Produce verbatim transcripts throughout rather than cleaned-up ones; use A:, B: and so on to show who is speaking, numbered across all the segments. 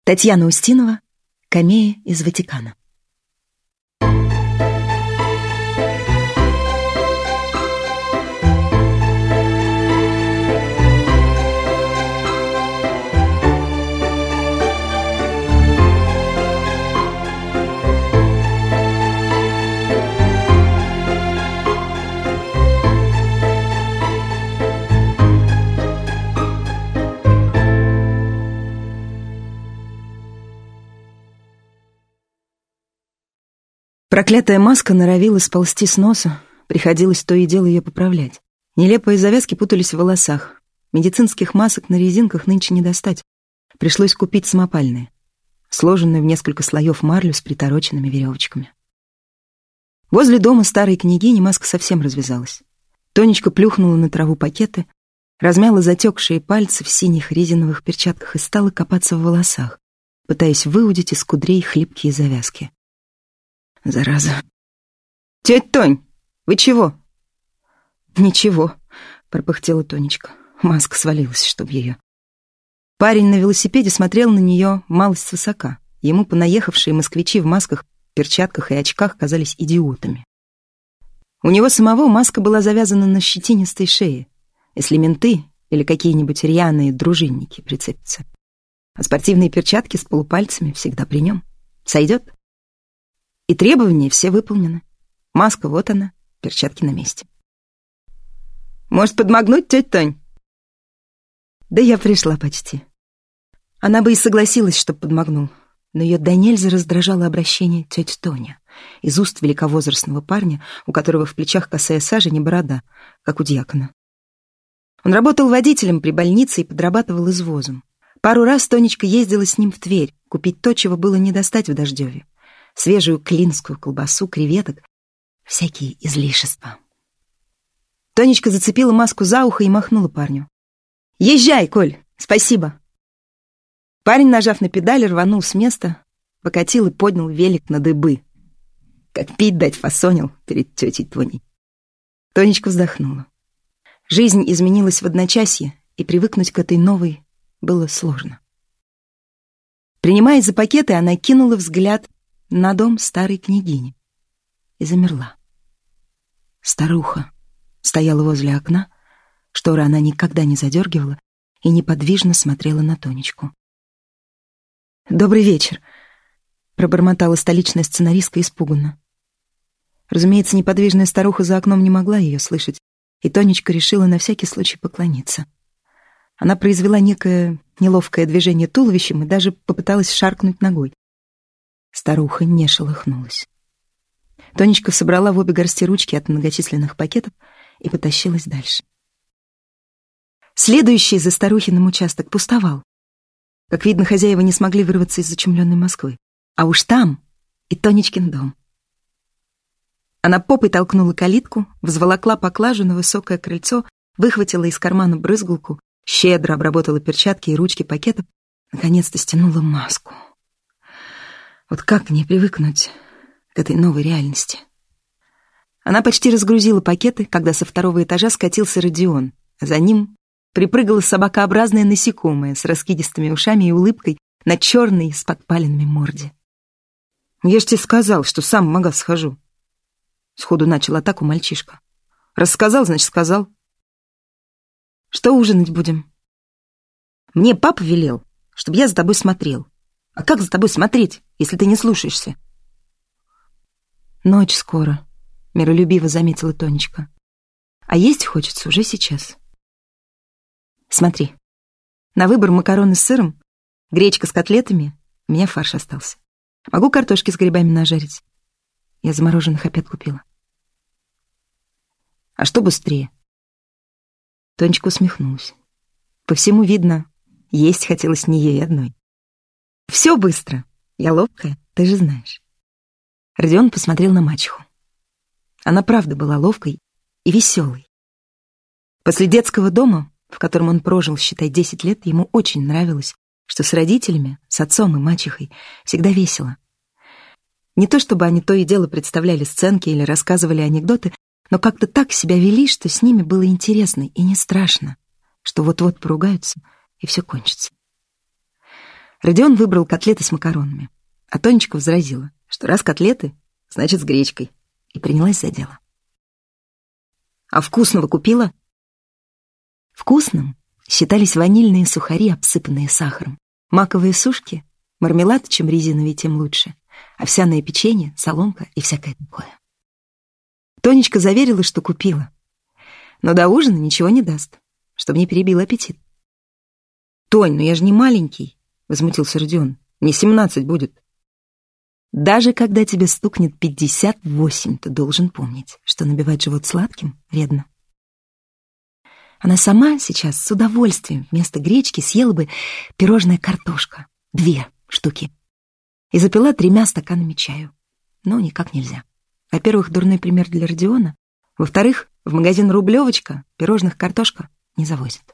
A: Татьяна Устинова, «Камея из Ватикана». Проклятая маска норовила сползти с носа, приходилось то и дело ее поправлять. Нелепые завязки путались в волосах. Медицинских масок на резинках нынче не достать. Пришлось купить самопальные, сложенную в несколько слоев марлю с притороченными веревочками. Возле дома старой княгини маска совсем развязалась. Тонечка плюхнула на траву пакеты, размяла затекшие пальцы в синих резиновых перчатках и стала копаться в волосах, пытаясь выудить из кудрей хлипкие завязки. Зараза. «Тетя Тонь, вы чего?» «Ничего», — пропыхтела Тонечка. Маска свалилась, чтоб ее. Парень на велосипеде смотрел на нее малость свысока. Ему понаехавшие москвичи в масках, перчатках и очках казались идиотами. У него самого маска была завязана на щетинистой шее, если менты или какие-нибудь рьяные дружинники прицепятся. А спортивные перчатки с полупальцами всегда при нем. Сойдет? И требования все выполнены. Маска вот она, перчатки на месте. «Может, подмогнуть, тетя Тонь?» Да я пришла почти. Она бы и согласилась, чтоб подмогнул, но ее до нельзя раздражало обращение тетя Тоня из уст великовозрастного парня, у которого в плечах косая сажа, не борода, как у дьякона. Он работал водителем при больнице и подрабатывал извозом. Пару раз Тонечка ездила с ним в Тверь купить то, чего было не достать в Дождеве. Свежую клинскую колбасу, креветок, всякие излишества. Тонечка зацепила маску за ухо и махнула парню. «Езжай, Коль, спасибо!» Парень, нажав на педаль, рванул с места, покатил и поднял велик на дыбы. Как пить дать фасонил перед тетей Тоней. Тонечка вздохнула. Жизнь изменилась в одночасье, и привыкнуть к этой новой было сложно. Принимаясь за пакеты, она кинула взгляд на дом старой княгини и замерла. Старуха стояла возле окна, шторы она никогда не задергивала и неподвижно смотрела на Тонечку. «Добрый вечер», — пробормотала столичная сценаристка испуганно. Разумеется, неподвижная старуха за окном не могла ее слышать, и Тонечка решила на всякий случай поклониться. Она произвела некое неловкое движение туловищем и даже попыталась шаркнуть ногой. Старуха не шелохнулась. Тонечка собрала в обе горсти ручки от многочисленных пакетов и потащилась дальше. Следующий за старухиным участок пустовал. Как видно, хозяева не смогли вырваться из зачумленной Москвы. А уж там и Тонечкин дом. Она попой толкнула калитку, взволокла поклажу на высокое крыльцо, выхватила из кармана брызгалку, щедро обработала перчатки и ручки пакетов, наконец-то стянула маску. Вот как мне привыкнуть к этой новой реальности? Она почти разгрузила пакеты, когда со второго этажа скатился Родион, а за ним припрыгало собакообразное насекомое с раскидистыми ушами и улыбкой на черной с подпаленными морде. «Я ж тебе сказал, что сам в магаз схожу», — сходу начал атаку мальчишка. «Рассказал, значит, сказал». «Что ужинать будем?» «Мне папа велел, чтобы я за тобой смотрел. А как за тобой смотреть, если ты не слушаешься?» «Ночь скоро», — миролюбиво заметила Тонечка. «А есть хочется уже сейчас». «Смотри, на выбор макароны с сыром, гречка с котлетами, у меня фарш остался. Могу картошки с грибами нажарить. Я замороженных опять купила». «А что быстрее?» Тонечка усмехнулась. По всему видно, есть хотелось не ей одной. «Все быстро. Я ловкая, ты же знаешь». Родион посмотрел на мачеху. Она правда была ловкой и веселой. После детского дома, в котором он прожил, считай, десять лет, ему очень нравилось, что с родителями, с отцом и мачехой всегда весело. Не то чтобы они то и дело представляли сценки или рассказывали анекдоты, но как-то так себя вели, что с ними было интересно и не страшно, что вот-вот поругаются, и все кончится. Родион выбрал котлеты с макаронами, а Тонечка возразила, что раз котлеты, значит, с гречкой, и принялась за дело. «А вкусного купила?» Вкусным считались ванильные сухари, обсыпанные сахаром, маковые сушки, мармелад, чем резиновый, тем лучше, овсяное печенье, соломка и всякое такое. Тонечка заверила, что купила, но до ужина ничего не даст, чтобы не перебил аппетит. «Тонь, ну я же не маленький», — возмутился Родион. «Мне семнадцать будет». «Даже когда тебе стукнет пятьдесят восемь, ты должен помнить, что набивать живот сладким вредно». Она сама сейчас с удовольствием вместо гречки съела бы пирожное картошка, две штуки, и запила тремя стаканами чаю. Но никак нельзя. Во-первых, дурной пример для Родиона. Во-вторых, в магазин «Рублевочка» пирожных картошка не завозит.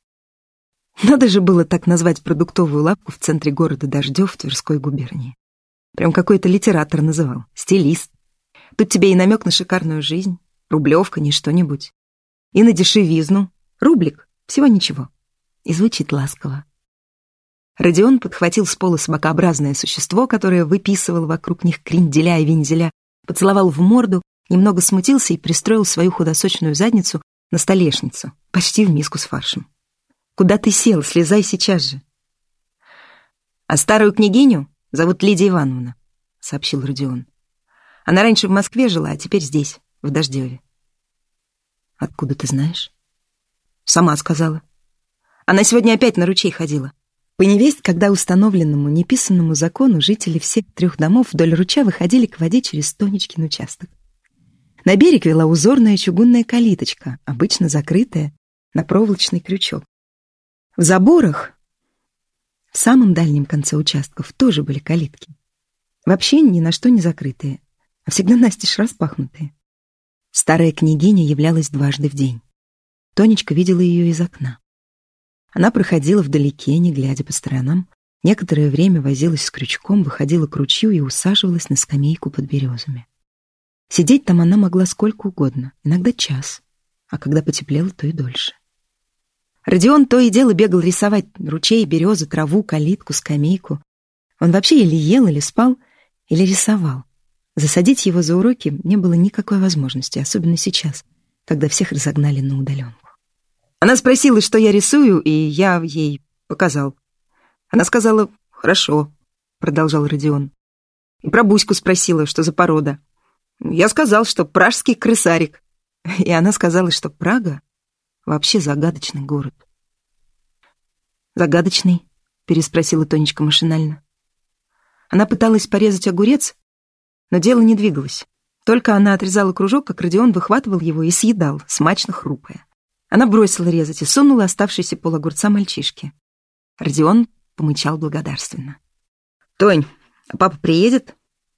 A: Надо же было так назвать продуктовую лавку в центре города Дождев в Тверской губернии. Прям какой-то литератор называл, стилист. Тут тебе и намек на шикарную жизнь, рублевка, не что-нибудь, и на дешевизну, рублик, всего ничего. И звучит ласково. Родион подхватил с пола собакообразное существо, которое выписывало вокруг них кренделя и вензеля, поцеловал в морду, немного смутился и пристроил свою худосочную задницу на столешницу, почти в миску с фаршем. «Куда ты сел? Слезай сейчас же!» «А старую княгиню зовут Лидия Ивановна», — сообщил Родион. «Она раньше в Москве жила, а теперь здесь, в Дождеве». «Откуда ты знаешь?» «Сама сказала. Она сегодня опять на ручей ходила». По невесть, когда установленному неписанному закону жители всех трех домов вдоль ручья выходили к воде через Тонечкин участок. На берег вела узорная чугунная калиточка, обычно закрытая на проволочный крючок. В заборах, в самом дальнем конце участков, тоже были калитки. Вообще ни на что не закрытые, а всегда настежь распахнутые. Старая княгиня являлась дважды в день. Тонечка видела ее из окна. Она проходила вдалеке, не глядя по сторонам, некоторое время возилась с крючком, выходила к ручью и усаживалась на скамейку под березами. Сидеть там она могла сколько угодно, иногда час, а когда потеплело, то и дольше. Родион то и дело бегал рисовать ручей, березы, траву, калитку, скамейку. Он вообще или ел, или спал, или рисовал. Засадить его за уроки не было никакой возможности, особенно сейчас, когда всех разогнали на удаленку. Она спросила, что я рисую, и я ей показал. Она сказала: «Хорошо», — продолжал Родион. И про Буську спросила, что за порода. Я сказал, что пражский крысарик. И она сказала, что Прага вообще загадочный город. «Загадочный?» — переспросила Тонечка машинально. Она пыталась порезать огурец, но дело не двигалось. Только она отрезала кружок, как Родион выхватывал его и съедал, смачно хрупая. Она бросила резать и сунула оставшийся пологурца мальчишке. Родион помычал благодарственно. «Тонь, а папа приедет?»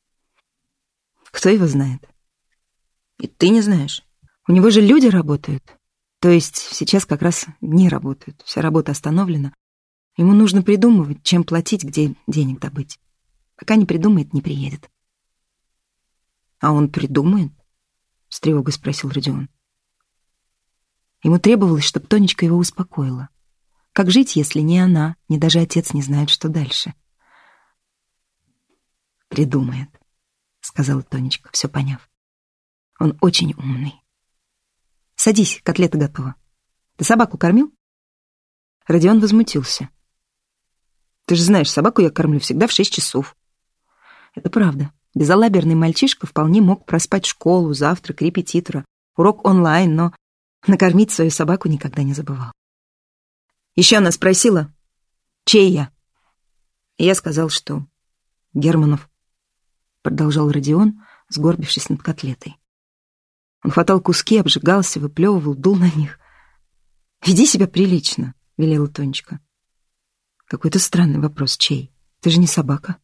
A: «Кто его знает?» «И ты не знаешь. У него же люди работают. То есть сейчас как раз не работают, вся работа остановлена. Ему нужно придумывать, чем платить, где денег добыть. Пока не придумает, не приедет». «А он придумает?» — с тревогой спросил Родион. Ему требовалось, чтобы Тонечка его успокоила. Как жить, если ни она, ни даже отец не знают, что дальше? «Придумает», — сказала Тонечка, все поняв. «Он очень умный. Садись, котлета готова. Ты собаку кормил?» Родион возмутился. «Ты же знаешь, собаку я кормлю всегда в шесть часов». Это правда. Безалаберный мальчишка вполне мог проспать школу, завтрак, репетитора, урок онлайн, но накормить свою собаку никогда не забывал. Еще она спросила, чей я? И я сказал, что Германов, продолжал Родион, сгорбившись над котлетой. Он хватал куски, обжигался, выплевывал, дул на них. «Веди себя прилично», — велела Тонечка. «Какой-то странный вопрос, чей? Ты же не собака».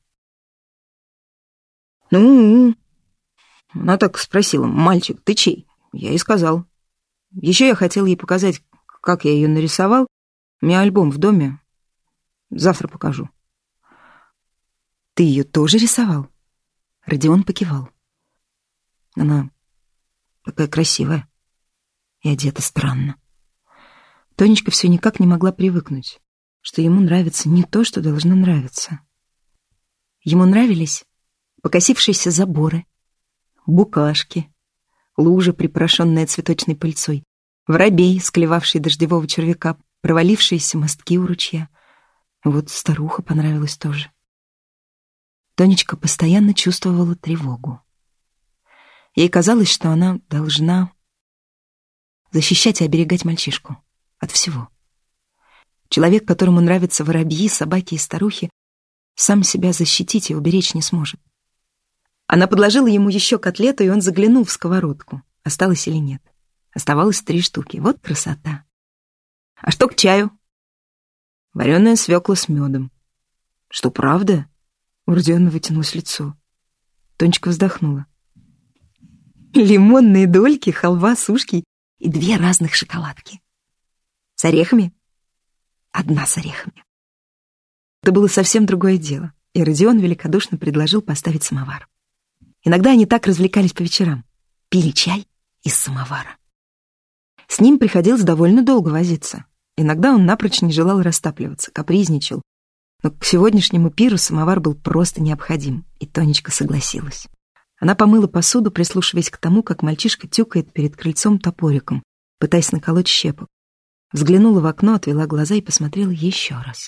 A: «Ну, она так спросила, мальчик, ты чей?» Я и сказал. Еще я хотел ей показать, как я ее нарисовал. У меня альбом в доме. Завтра покажу. «Ты ее тоже рисовал?» Родион покивал. Она такая красивая и одета странно. Тонечка все никак не могла привыкнуть. что ему нравится не то, что должно нравиться. Ему нравились покосившиеся заборы, букашки, лужа, припорошенная цветочной пыльцой, воробей, склевавший дождевого червяка, провалившиеся мостки у ручья. Вот старуха понравилась тоже. Тонечка постоянно чувствовала тревогу. Ей казалось, что она должна защищать и оберегать мальчишку от всего. Человек, которому нравятся воробьи, собаки и старухи, сам себя защитить и уберечь не сможет. Она подложила ему еще котлету, и он заглянул в сковородку. Осталось или нет? Оставалось три штуки. Вот красота. А что к чаю? Вареная свекла с медом. Что, правда? У Родиона вытянулось лицо. Тонечка вздохнула. Лимонные дольки, халва, сушки и две разных шоколадки. С орехами? Одна с орехами. Это было совсем другое дело, и Родион великодушно предложил поставить самовар. Иногда они так развлекались по вечерам. Пили чай из самовара. С ним приходилось довольно долго возиться. Иногда он напрочь не желал растапливаться, капризничал. Но к сегодняшнему пиру самовар был просто необходим, и Тонечка согласилась. Она помыла посуду, прислушиваясь к тому, как мальчишка тюкает перед крыльцом топориком, пытаясь наколоть щепок. Взглянула в окно, отвела глаза и посмотрела еще раз.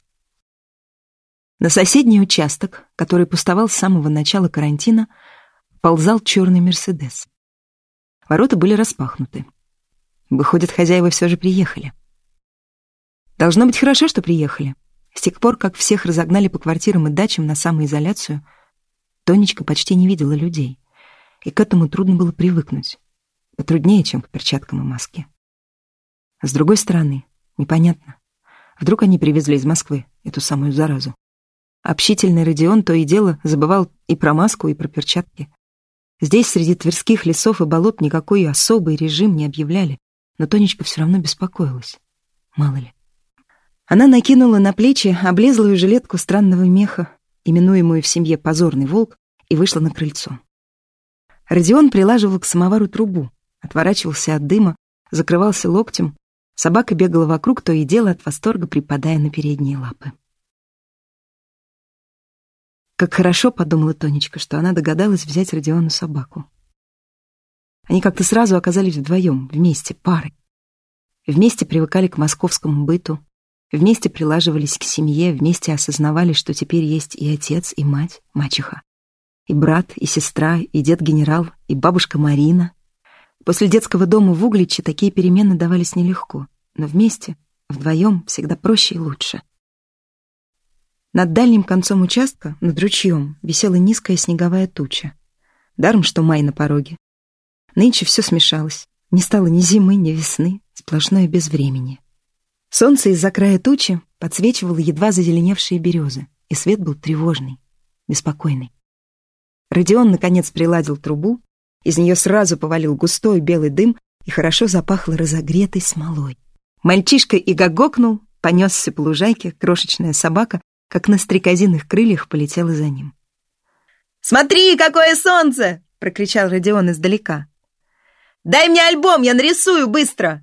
A: На соседний участок, который пустовал с самого начала карантина, ползал черный «Мерседес». Ворота были распахнуты. Выходит, хозяева все же приехали. Должно быть хорошо, что приехали. С тех пор, как всех разогнали по квартирам и дачам на самоизоляцию, Тонечка почти не видела людей, и к этому трудно было привыкнуть. Потруднее, чем к перчаткам и маске. А с другой стороны, непонятно. Вдруг они привезли из Москвы эту самую заразу. Общительный Родион то и дело забывал и про маску, и про перчатки. Здесь, среди тверских лесов и болот, никакой особый режим не объявляли, но Тонечка все равно беспокоилась. Мало ли. Она накинула на плечи облезлую жилетку странного меха, именуемую в семье «позорный волк», и вышла на крыльцо. Родион прилаживал к самовару трубу, отворачивался от дыма, закрывался локтем. Собака бегала вокруг, то и дело от восторга припадая на передние лапы. Как хорошо, подумала Тонечка, что она догадалась взять Родиону собаку. Они как-то сразу оказались вдвоем, вместе, парой. Вместе привыкали к московскому быту, вместе прилаживались к семье, вместе осознавали, что теперь есть и отец, и мать, мачеха, и брат, и сестра, и дед-генерал, и бабушка Марина. После детского дома в Угличе такие перемены давались нелегко, но вместе, вдвоем, всегда проще и лучше. Над дальним концом участка, над ручьем, висела низкая снеговая туча. Даром, что май на пороге. Нынче все смешалось. Не стало ни зимы, ни весны, сплошное безвременье. Солнце из-за края тучи подсвечивало едва зазеленевшие березы, и свет был тревожный, беспокойный. Родион, наконец, приладил трубу, из нее сразу повалил густой белый дым и хорошо запахло разогретой смолой. Мальчишка и гогокнул, понесся по лужайке, крошечная собака, как на стрекозиных крыльях, полетела за ним. «Смотри, какое солнце!» — прокричал Родион издалека. «Дай мне альбом, я нарисую быстро!»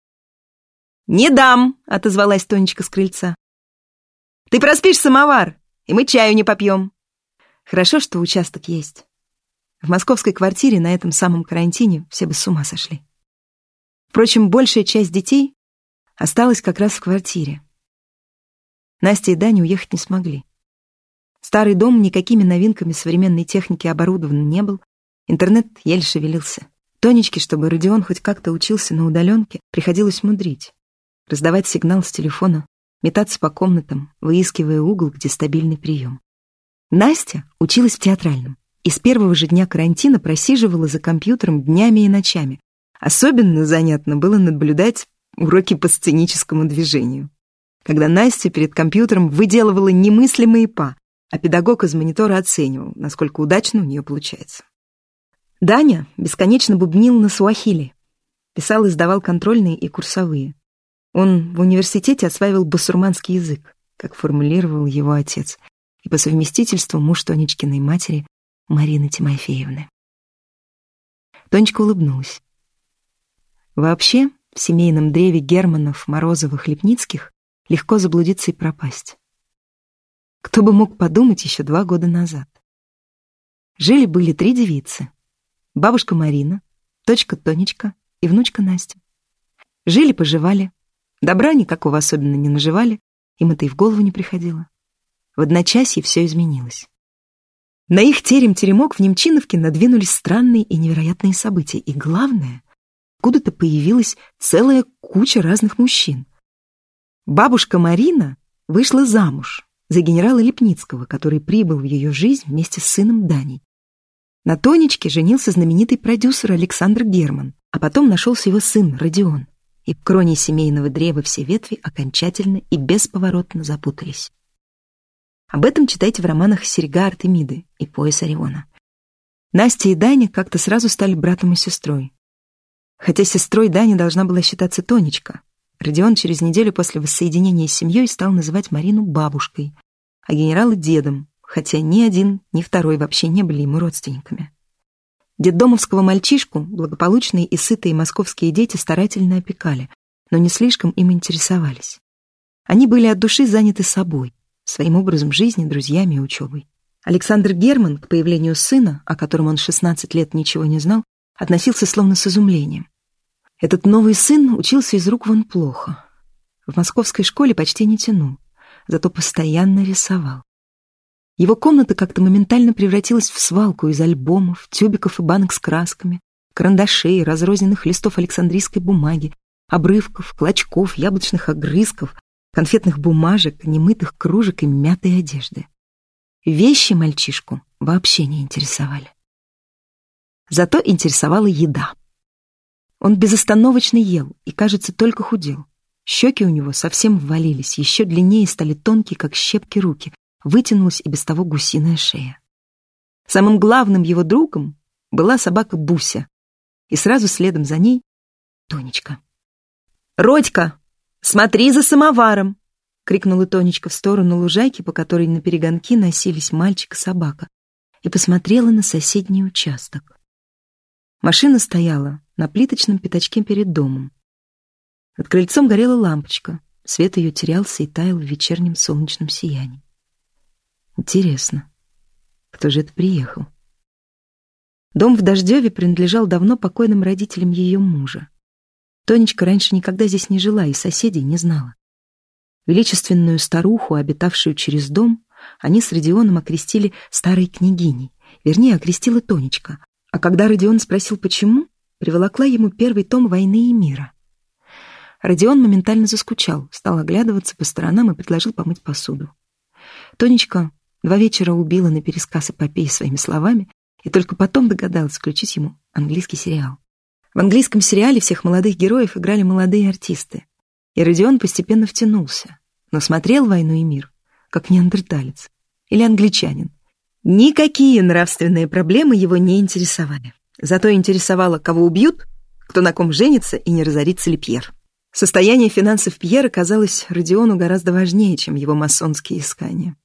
A: «Не дам!» — отозвалась Тонечка с крыльца. «Ты проспишь самовар, и мы чаю не попьем!» Хорошо, что участок есть. В московской квартире на этом самом карантине все бы с ума сошли. Впрочем, большая часть детей осталась как раз в квартире. Настя и Даня уехать не смогли. Старый дом никакими новинками современной техники оборудован не был, интернет еле шевелился. Тонечке, чтобы Родион хоть как-то учился на удаленке, приходилось мудрить. Раздавать сигнал с телефона, метаться по комнатам, выискивая угол, где стабильный прием. Настя училась в театральном и с первого же дня карантина просиживала за компьютером днями и ночами. Особенно занятно было наблюдать уроки по сценическому движению, когда Настя перед компьютером выделывала немыслимые па, а педагог из монитора оценивал, насколько удачно у нее получается. Даня бесконечно бубнил на суахили, писал и сдавал контрольные и курсовые. Он в университете осваивал басурманский язык, как формулировал его отец, и по совместительству муж Тонечкиной матери Марины Тимофеевны. Тонечка улыбнулась. Вообще, в семейном древе Германов, Морозовых, Лепницких легко заблудиться и пропасть. Кто бы мог подумать еще два года назад. Жили-были три девицы. Бабушка Марина, дочка Тонечка и внучка Настя. Жили-поживали. Добра никакого особенно не наживали, им это и в голову не приходило. В одночасье все изменилось. На их терем-теремок в Немчиновке надвинулись странные и невероятные события. И главное, откуда-то появилась целая куча разных мужчин. Бабушка Марина вышла замуж за генерала Лепницкого, который прибыл в ее жизнь вместе с сыном Даней. На Тонечке женился знаменитый продюсер Александр Герман, а потом нашелся его сын Родион. И в кроне семейного древа все ветви окончательно и бесповоротно запутались. Об этом читайте в романах «Серьга Артемиды» и «Пояс Ориона». Настя и Даня как-то сразу стали братом и сестрой. Хотя сестрой Дани должна была считаться Тонечка. Родион через неделю после воссоединения с семьей стал называть Марину бабушкой, а генерала дедом, хотя ни один, ни второй вообще не были ему родственниками. Детдомовского мальчишку благополучные и сытые московские дети старательно опекали, но не слишком им интересовались. Они были от души заняты собой, своим образом жизни, друзьями и учебой. Александр Герман к появлению сына, о котором он шестнадцать лет ничего не знал, относился словно с изумлением. Этот новый сын учился из рук вон плохо. В московской школе почти не тянул, зато постоянно рисовал. Его комната как-то моментально превратилась в свалку из альбомов, тюбиков и банок с красками, карандашей, разрозненных листов александрийской бумаги, обрывков, клочков, яблочных огрызков, конфетных бумажек, немытых кружек и мятой одежды. Вещи мальчишку вообще не интересовали. Зато интересовала еда. Он безостановочно ел и, кажется, только худел. Щеки у него совсем ввалились, еще длиннее стали тонкие, как щепки, руки, вытянулась и без того гусиная шея. Самым главным его другом была собака Буся, и сразу следом за ней Тонечка. «Родька, смотри за самоваром!» — крикнула Тонечка в сторону лужайки, по которой наперегонки носились мальчик и собака, и посмотрела на соседний участок. Машина стояла на плиточном пятачке перед домом. Над крыльцом горела лампочка, свет ее терялся и таял в вечернем солнечном сиянии. Интересно, кто же это приехал? Дом в Дождеве принадлежал давно покойным родителям ее мужа. Тонечка раньше никогда здесь не жила и соседей не знала. Величественную старуху, обитавшую через дом, они с Родионом окрестили старой княгиней, вернее, окрестила Тонечка. А когда Родион спросил, почему, приволокла ему первый том «Войны и мира». Родион моментально заскучал, стал оглядываться по сторонам и предложил помыть посуду. Тонечка два вечера убила на пересказ эпопеи своими словами и только потом догадалась включить ему английский сериал. В английском сериале всех молодых героев играли молодые артисты, и Родион постепенно втянулся, но смотрел «Войну и мир» как неандерталец или англичанин. Никакие нравственные проблемы его не интересовали. Зато интересовало, кого убьют, кто на ком женится и не разорится ли Пьер. Состояние финансов Пьера казалось Родиону гораздо важнее, чем его масонские искания.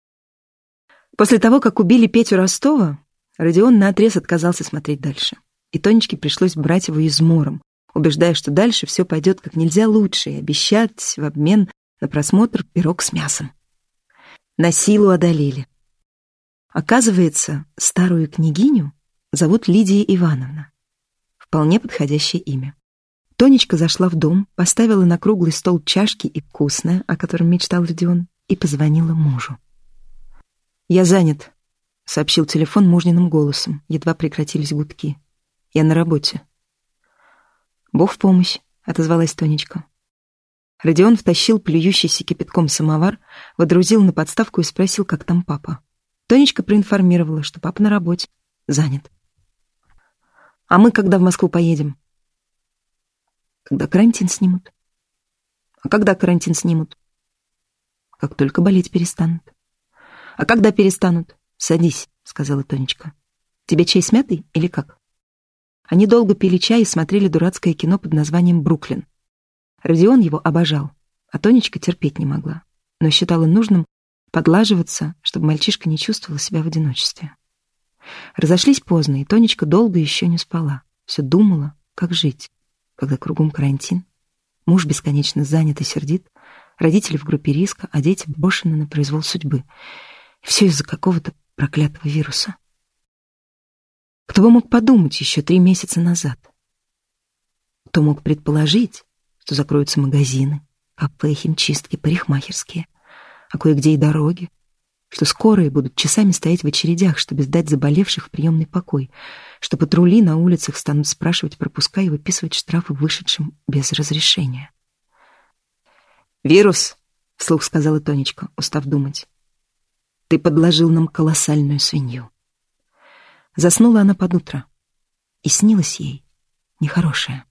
A: После того, как убили Петю Ростова, Родион наотрез отказался смотреть дальше. И Тонечке пришлось брать его измором, убеждая, что дальше все пойдет как нельзя лучше, и обещать в обмен на просмотр пирог с мясом. На силу одолели. Оказывается, старую княгиню зовут Лидия Ивановна. Вполне подходящее имя. Тонечка зашла в дом, поставила на круглый стол чашки и вкусное, о котором мечтал Родион, и позвонила мужу. «Я занят», — сообщил телефон мужниным голосом, едва прекратились гудки. «Я на работе». «Бог в помощь», — отозвалась Тонечка. Родион втащил плюющийся кипятком самовар, водрузил на подставку и спросил, как там папа. Тонечка проинформировала, что папа на работе, занят. «А мы когда в Москву поедем?» «Когда карантин снимут». «А когда карантин снимут?» «Как только болеть перестанут». «А когда перестанут?» «Садись», — сказала Тонечка. «Тебе чай с мятой или как?» Они долго пили чай и смотрели дурацкое кино под названием «Бруклин». Родион его обожал, а Тонечка терпеть не могла, но считала нужным подлаживаться, чтобы мальчишка не чувствовал себя в одиночестве. Разошлись поздно, и Тонечка долго еще не спала. Все думала, как жить, когда кругом карантин. Муж бесконечно занят и сердит, Родители в группе риска, а дети брошены на произвол судьбы. И все из-за какого-то проклятого вируса. Кто бы мог подумать еще три месяца назад? Кто мог предположить, что закроются магазины, кафе, химчистки, парикмахерские, а кое-где и дороги, что скорые будут часами стоять в очередях, чтобы сдать заболевших в приемный покой, что патрули на улицах станут спрашивать пропуска и выписывать штрафы вышедшим без разрешения. «Вирус», — вслух сказала Тонечка, устав думать, — «ты подложил нам колоссальную свинью». Заснула она под утро, и снилось ей нехорошее.